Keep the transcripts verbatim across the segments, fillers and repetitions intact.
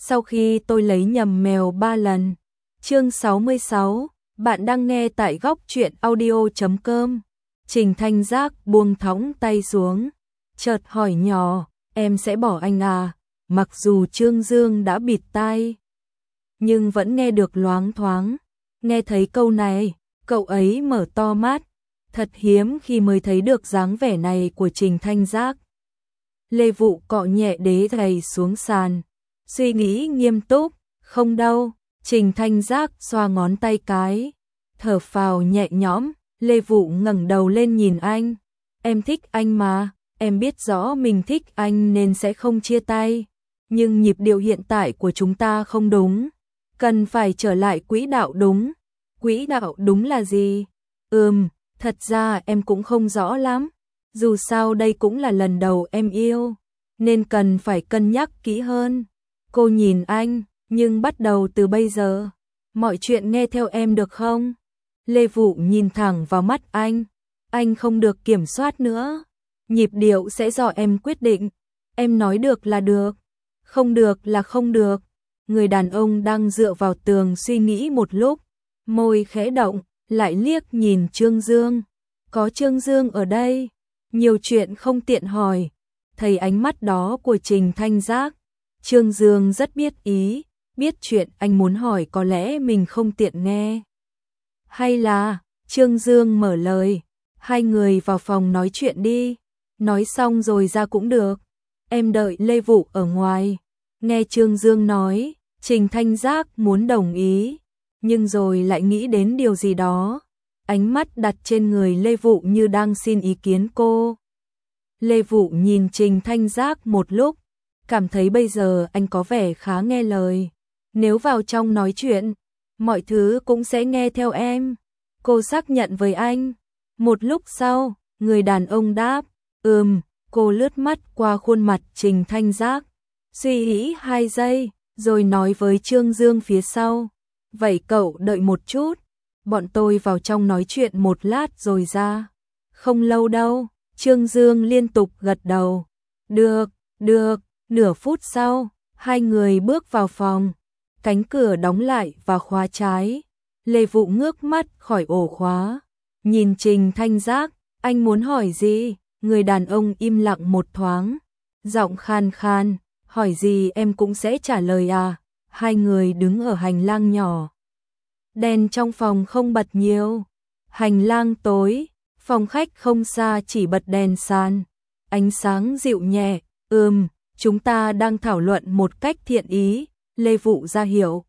sau khi tôi lấy nhầm mèo ba lần. Chương sáu mươi sáu, bạn đang nghe tại góc truyện audio chấm com. Trình Thanh Giác buông thõng tay xuống, chợt hỏi nhỏ, em sẽ bỏ anh à? Mặc dù Trương Dương đã bịt tai, nhưng vẫn nghe được loáng thoáng. Nghe thấy câu này, cậu ấy mở to mắt, thật hiếm khi mới thấy được dáng vẻ này của Trình Thanh Giác. Lê Vụ cọ nhẹ đế giày xuống sàn, suy nghĩ nghiêm túc, không đâu. Trình Thanh Giác xoa ngón tay cái, thở phào nhẹ nhõm. Lê Vụ ngẩng đầu lên nhìn anh, em thích anh mà, em biết rõ mình thích anh nên sẽ không chia tay, nhưng nhịp điệu hiện tại của chúng ta không đúng, cần phải trở lại quỹ đạo đúng. Quỹ đạo đúng là gì? Ừm, thật ra em cũng không rõ lắm, dù sao đây cũng là lần đầu em yêu, nên cần phải cân nhắc kỹ hơn. Cô nhìn anh, nhưng bắt đầu từ bây giờ, mọi chuyện nghe theo em được không? Lê Vụ nhìn thẳng vào mắt anh, anh không được kiểm soát nữa, nhịp điệu sẽ do em quyết định, em nói được là được, không được là không được. Người đàn ông đang dựa vào tường suy nghĩ một lúc, môi khẽ động, lại liếc nhìn Trương Dương. Có Trương Dương ở đây, nhiều chuyện không tiện hỏi. Thấy ánh mắt đó của Trình Thanh Giác, Trương Dương rất biết ý, biết chuyện anh muốn hỏi có lẽ mình không tiện nghe. Hay là, Trương Dương mở lời, hai người vào phòng nói chuyện đi, nói xong rồi ra cũng được, em đợi Lê Vụ ở ngoài. Nghe Trương Dương nói, Trình Thanh Giác muốn đồng ý, nhưng rồi lại nghĩ đến điều gì đó, ánh mắt đặt trên người Lê Vụ như đang xin ý kiến cô. Lê Vụ nhìn Trình Thanh Giác một lúc, cảm thấy bây giờ anh có vẻ khá nghe lời, nếu vào trong nói chuyện, mọi thứ cũng sẽ nghe theo em. Cô xác nhận với anh. Một lúc sau, người đàn ông đáp, ừm. Cô lướt mắt qua khuôn mặt Trình Thanh Giác, suy nghĩ hai giây, rồi nói với Trương Dương phía sau, vậy cậu đợi một chút, bọn tôi vào trong nói chuyện một lát rồi ra. Không lâu đâu. Trương Dương liên tục gật đầu, được, được. Nửa phút sau, hai người bước vào phòng, cánh cửa đóng lại và khóa trái. Lê Vụ ngước mắt khỏi ổ khóa, nhìn Trình Thanh Giác, anh muốn hỏi gì? Người đàn ông im lặng một thoáng, giọng khan khan, hỏi gì em cũng sẽ trả lời à? Hai người đứng ở hành lang nhỏ, đèn trong phòng không bật nhiều, hành lang tối, phòng khách không xa chỉ bật đèn sàn, ánh sáng dịu nhẹ. Ừm, chúng ta đang thảo luận một cách thiện ý. Lê Vụ ra hiệu,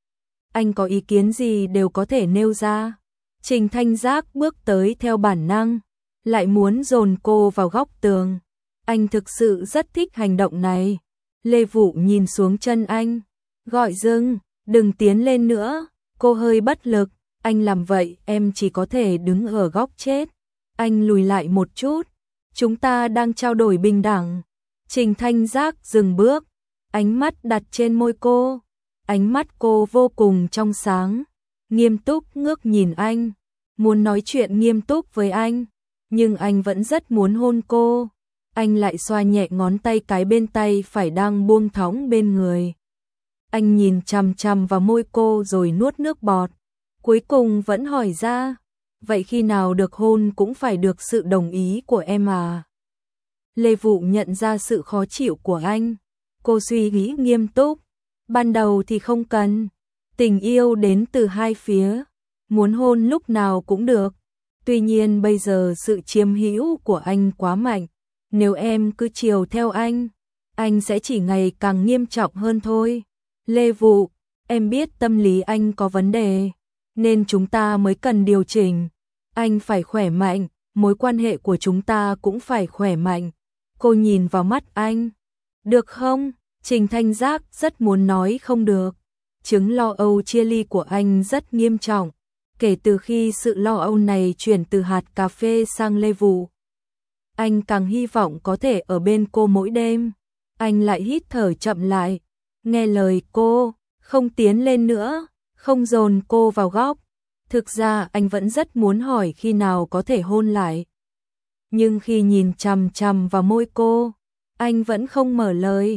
anh có ý kiến gì đều có thể nêu ra. Trình Thanh Giác bước tới theo bản năng, lại muốn dồn cô vào góc tường. Anh thực sự rất thích hành động này. Lê Vụ nhìn xuống chân anh, gọi dừng, đừng tiến lên nữa. Cô hơi bất lực, anh làm vậy em chỉ có thể đứng ở góc chết. Anh lùi lại một chút, chúng ta đang trao đổi bình đẳng. Trình Thanh Giác dừng bước, ánh mắt đặt trên môi cô. Ánh mắt cô vô cùng trong sáng, nghiêm túc ngước nhìn anh, muốn nói chuyện nghiêm túc với anh, nhưng anh vẫn rất muốn hôn cô. Anh lại xoa nhẹ ngón tay cái bên tay phải đang buông thõng bên người. Anh nhìn chằm chằm vào môi cô rồi nuốt nước bọt, cuối cùng vẫn hỏi ra, vậy khi nào được hôn cũng phải được sự đồng ý của em à? Lê Vụ nhận ra sự khó chịu của anh, cô suy nghĩ nghiêm túc. Ban đầu thì không cần, tình yêu đến từ hai phía, muốn hôn lúc nào cũng được. Tuy nhiên bây giờ sự chiếm hữu của anh quá mạnh, nếu em cứ chiều theo anh, anh sẽ chỉ ngày càng nghiêm trọng hơn thôi. Lê Vụ, em biết tâm lý anh có vấn đề, nên chúng ta mới cần điều chỉnh. Anh phải khỏe mạnh, mối quan hệ của chúng ta cũng phải khỏe mạnh. Cô nhìn vào mắt anh, được không? Trình Thanh Giác rất muốn nói không được. Chứng lo âu chia ly của anh rất nghiêm trọng. Kể từ khi sự lo âu này chuyển từ hạt cà phê sang Lê Vụ, anh càng hy vọng có thể ở bên cô mỗi đêm. Anh lại hít thở chậm lại, nghe lời cô, không tiến lên nữa, không dồn cô vào góc. Thực ra anh vẫn rất muốn hỏi khi nào có thể hôn lại. Nhưng khi nhìn chằm chằm vào môi cô, anh vẫn không mở lời.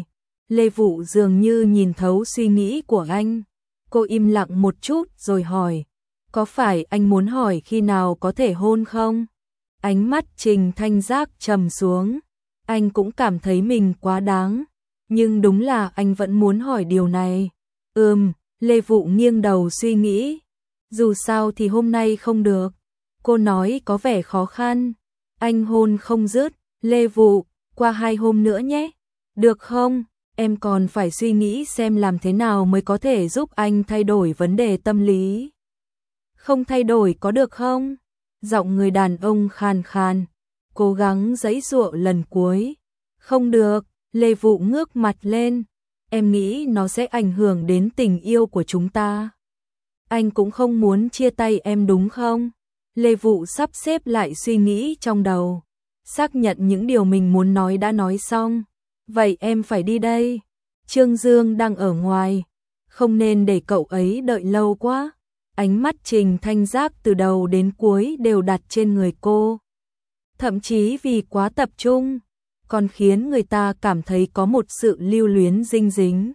Lê Vụ dường như nhìn thấu suy nghĩ của anh. Cô im lặng một chút rồi hỏi, có phải anh muốn hỏi khi nào có thể hôn không? Ánh mắt Trình Thanh Giác trầm xuống, anh cũng cảm thấy mình quá đáng, nhưng đúng là anh vẫn muốn hỏi điều này. Ừm, Lê Vụ nghiêng đầu suy nghĩ, dù sao thì hôm nay không được. Cô nói có vẻ khó khăn. Anh hôn không dứt, Lê Vụ, qua hai hôm nữa nhé. Được không? Em còn phải suy nghĩ xem làm thế nào mới có thể giúp anh thay đổi vấn đề tâm lý. Không thay đổi có được không? Giọng người đàn ông khàn khàn, cố gắng giãy giụa lần cuối. Không được, Lê Vụ ngước mặt lên. Em nghĩ nó sẽ ảnh hưởng đến tình yêu của chúng ta. Anh cũng không muốn chia tay em đúng không? Lê Vụ sắp xếp lại suy nghĩ trong đầu, xác nhận những điều mình muốn nói đã nói xong. Vậy em phải đi đây. Trương Dương đang ở ngoài, không nên để cậu ấy đợi lâu quá. Ánh mắt Trình Thanh Giác từ đầu đến cuối đều đặt trên người cô. Thậm chí vì quá tập trung, còn khiến người ta cảm thấy có một sự lưu luyến dinh dính.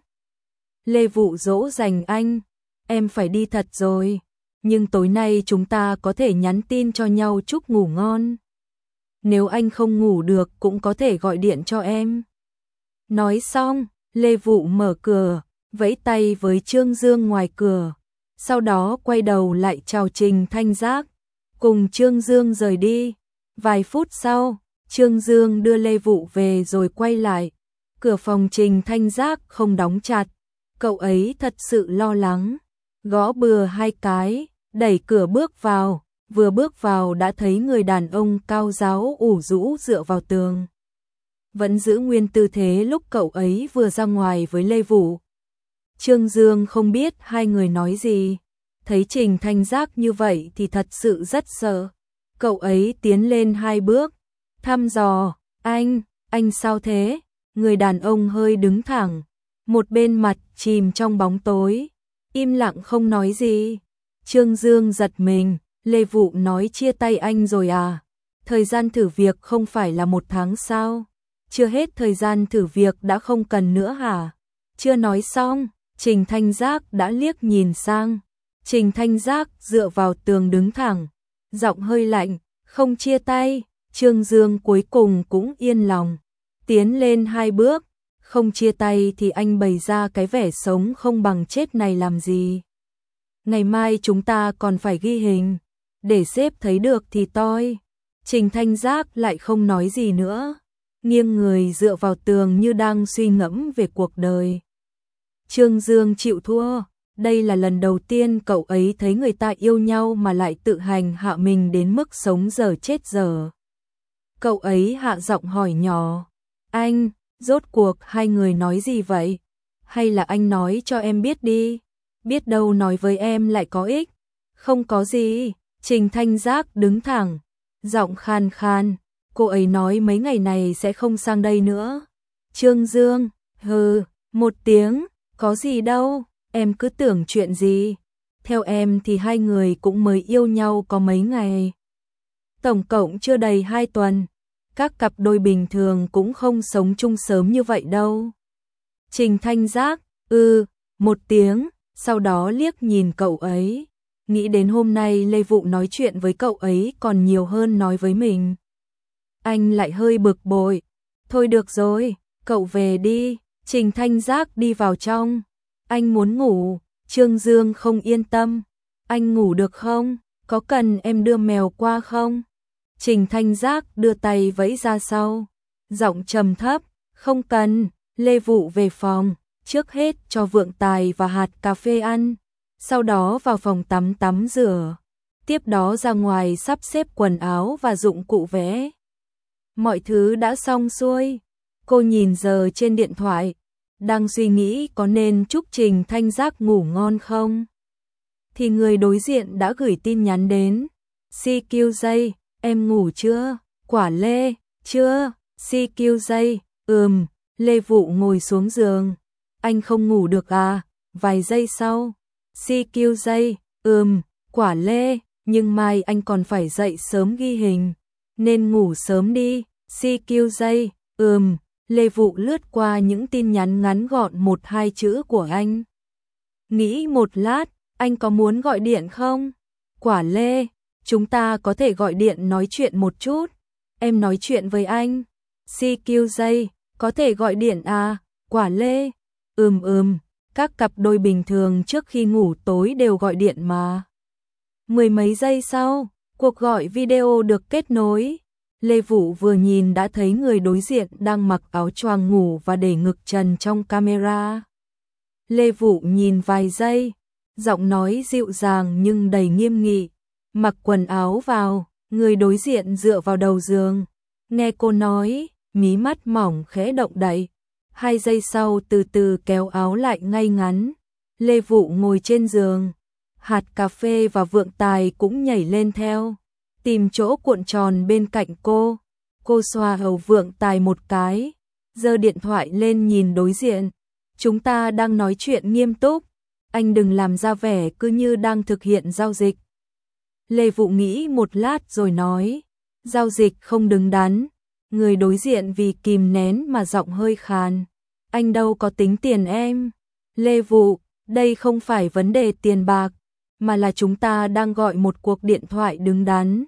Lê Vụ dỗ dành anh, em phải đi thật rồi, nhưng tối nay chúng ta có thể nhắn tin cho nhau chúc ngủ ngon. Nếu anh không ngủ được cũng có thể gọi điện cho em. Nói xong, Lê Vụ mở cửa, vẫy tay với Trương Dương ngoài cửa, sau đó quay đầu lại chào Trình Thanh Giác, cùng Trương Dương rời đi. Vài phút sau, Trương Dương đưa Lê Vụ về rồi quay lại. Cửa phòng Trình Thanh Giác không đóng chặt, cậu ấy thật sự lo lắng. Gõ bừa hai cái, đẩy cửa bước vào, vừa bước vào đã thấy người đàn ông cao ráo ủ rũ dựa vào tường. Vẫn giữ nguyên tư thế lúc cậu ấy vừa ra ngoài với Lê Vụ. Trương Dương không biết hai người nói gì, thấy Trình Thanh Giác như vậy thì thật sự rất sợ. Cậu ấy tiến lên hai bước, thăm dò, anh, anh sao thế? Người đàn ông hơi đứng thẳng, một bên mặt chìm trong bóng tối, im lặng không nói gì. Trương Dương giật mình, Lê Vụ nói chia tay anh rồi à? Thời gian thử việc không phải là một tháng sao? Chưa hết thời gian thử việc đã không cần nữa hả? Chưa nói xong, Trình Thanh Giác đã liếc nhìn sang. Trình Thanh Giác dựa vào tường đứng thẳng, giọng hơi lạnh, không chia tay. Trương Dương cuối cùng cũng yên lòng, tiến lên hai bước, không chia tay thì anh bày ra cái vẻ sống không bằng chết này làm gì? Ngày mai chúng ta còn phải ghi hình, để sếp thấy được thì toi. Trình Thanh Giác lại không nói gì nữa, nghiêng người dựa vào tường như đang suy ngẫm về cuộc đời. Trương Dương chịu thua, đây là lần đầu tiên cậu ấy thấy người ta yêu nhau mà lại tự hành hạ mình đến mức sống dở chết dở. Cậu ấy hạ giọng hỏi nhỏ, anh, rốt cuộc hai người nói gì vậy? Hay là anh nói cho em biết đi, biết đâu nói với em lại có ích. Không có gì. Trình Thanh Giác đứng thẳng, giọng khan khan, cô ấy nói mấy ngày này sẽ không sang đây nữa. Trương Dương, hừ, một tiếng, có gì đâu, em cứ tưởng chuyện gì. Theo em thì hai người cũng mới yêu nhau có mấy ngày. Tổng cộng chưa đầy hai tuần, các cặp đôi bình thường cũng không sống chung sớm như vậy đâu. Trình Thanh Giác, ừ, một tiếng, sau đó liếc nhìn cậu ấy. Nghĩ đến hôm nay Lê Vụ nói chuyện với cậu ấy còn nhiều hơn nói với mình. Anh lại hơi bực bội. Thôi được rồi, cậu về đi. Trình Thanh Giác đi vào trong. Anh muốn ngủ. Trương Dương không yên tâm. Anh ngủ được không? Có cần em đưa mèo qua không? Trình Thanh Giác đưa tay vẫy ra sau, giọng trầm thấp, không cần. Lê Vụ về phòng, trước hết cho Vượng Tài và hạt cà phê ăn, sau đó vào phòng tắm tắm rửa, tiếp đó ra ngoài sắp xếp quần áo và dụng cụ vẽ. Mọi thứ đã xong xuôi. Cô nhìn giờ trên điện thoại, đang suy nghĩ có nên chúc Trình Thanh Giác ngủ ngon không, thì người đối diện đã gửi tin nhắn đến. xê quy J, em ngủ chưa? Quả Lê, chưa. xê quy J, ừm. Lê Vụ ngồi xuống giường. Anh không ngủ được à? Vài giây sau. xê quy J, ừm. Quả Lê, nhưng mai anh còn phải dậy sớm ghi hình, nên ngủ sớm đi. xê quy J, ừm. Lê Vụ lướt qua những tin nhắn ngắn gọn một hai chữ của anh. Nghĩ một lát, anh có muốn gọi điện không? Quả Lê, chúng ta có thể gọi điện nói chuyện một chút. Em nói chuyện với anh. xê quy giây, có thể gọi điện à? Quả Lê, ừm ừm, các cặp đôi bình thường trước khi ngủ tối đều gọi điện mà. Mười mấy giây sau, cuộc gọi video được kết nối. Lê Vụ vừa nhìn đã thấy người đối diện đang mặc áo choàng ngủ và để ngực trần trong camera. Lê Vụ nhìn vài giây, giọng nói dịu dàng nhưng đầy nghiêm nghị. Mặc quần áo vào, người đối diện dựa vào đầu giường. Nghe cô nói, mí mắt mỏng khẽ động đậy. Hai giây sau từ từ kéo áo lại ngay ngắn. Lê Vụ ngồi trên giường. Hạt cà phê và Vượng Tài cũng nhảy lên theo. Tìm chỗ cuộn tròn bên cạnh cô. Cô xoa hầu Vượng Tài một cái. Giơ điện thoại lên nhìn đối diện. Chúng ta đang nói chuyện nghiêm túc. Anh đừng làm ra vẻ cứ như đang thực hiện giao dịch. Lê Vụ nghĩ một lát rồi nói. Giao dịch không đứng đắn. Người đối diện vì kìm nén mà giọng hơi khàn. Anh đâu có tính tiền em. Lê Vụ, đây không phải vấn đề tiền bạc, mà là chúng ta đang gọi một cuộc điện thoại đứng đắn.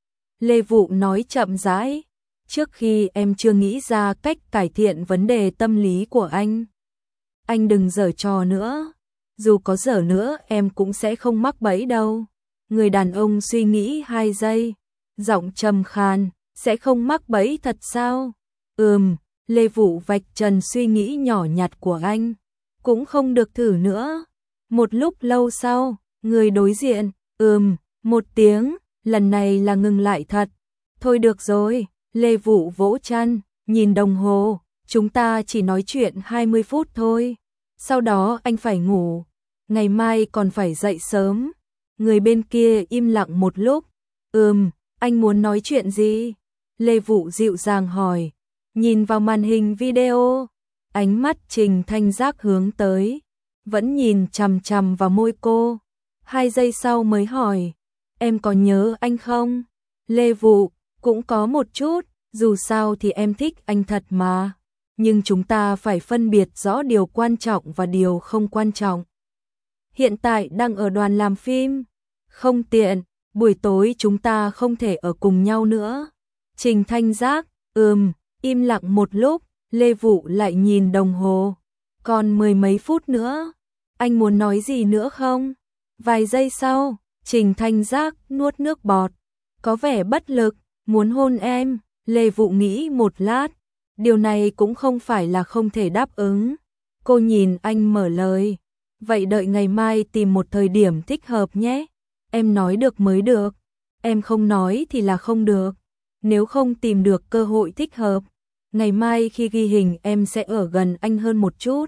Lê Vụ nói chậm rãi. Trước khi em chưa nghĩ ra cách cải thiện vấn đề tâm lý của anh. Anh đừng giở trò nữa. Dù có giở nữa em cũng sẽ không mắc bẫy đâu. Người đàn ông suy nghĩ hai giây. Giọng trầm khàn. Sẽ không mắc bẫy thật sao? Ừm, Lê Vụ vạch trần suy nghĩ nhỏ nhặt của anh. Cũng không được thử nữa. Một lúc lâu sau, người đối diện, ừm, một tiếng, lần này là ngừng lại thật. Thôi được rồi, Lê Vụ vỗ chăn, nhìn đồng hồ, chúng ta chỉ nói chuyện hai mươi phút thôi. Sau đó anh phải ngủ, ngày mai còn phải dậy sớm. Người bên kia im lặng một lúc. Ừm, anh muốn nói chuyện gì? Lê Vụ dịu dàng hỏi, nhìn vào màn hình video, ánh mắt Trình Thanh Giác hướng tới, vẫn nhìn chằm chằm vào môi cô. Hai giây sau mới hỏi, em có nhớ anh không? Lê Vụ, cũng có một chút, dù sao thì em thích anh thật mà. Nhưng chúng ta phải phân biệt rõ điều quan trọng và điều không quan trọng. Hiện tại đang ở đoàn làm phim, không tiện, buổi tối chúng ta không thể ở cùng nhau nữa. Trình Thanh Giác, ừm, im lặng một lúc, Lê Vụ lại nhìn đồng hồ. Còn mười mấy phút nữa, anh muốn nói gì nữa không? Vài giây sau, Trình Thanh Giác nuốt nước bọt, có vẻ bất lực, muốn hôn em. Lê Vụ nghĩ một lát, điều này cũng không phải là không thể đáp ứng. Cô nhìn anh mở lời, vậy đợi ngày mai tìm một thời điểm thích hợp nhé. Em nói được mới được, em không nói thì là không được. Nếu không tìm được cơ hội thích hợp, ngày mai khi ghi hình em sẽ ở gần anh hơn một chút.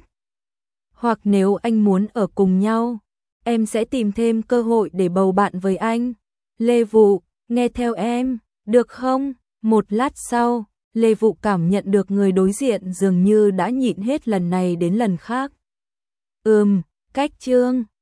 Hoặc nếu anh muốn ở cùng nhau, em sẽ tìm thêm cơ hội để bầu bạn với anh. Lê Vụ, nghe theo em, được không? Một lát sau, Lê Vụ cảm nhận được người đối diện dường như đã nhịn hết lần này đến lần khác. Ừm, cách chương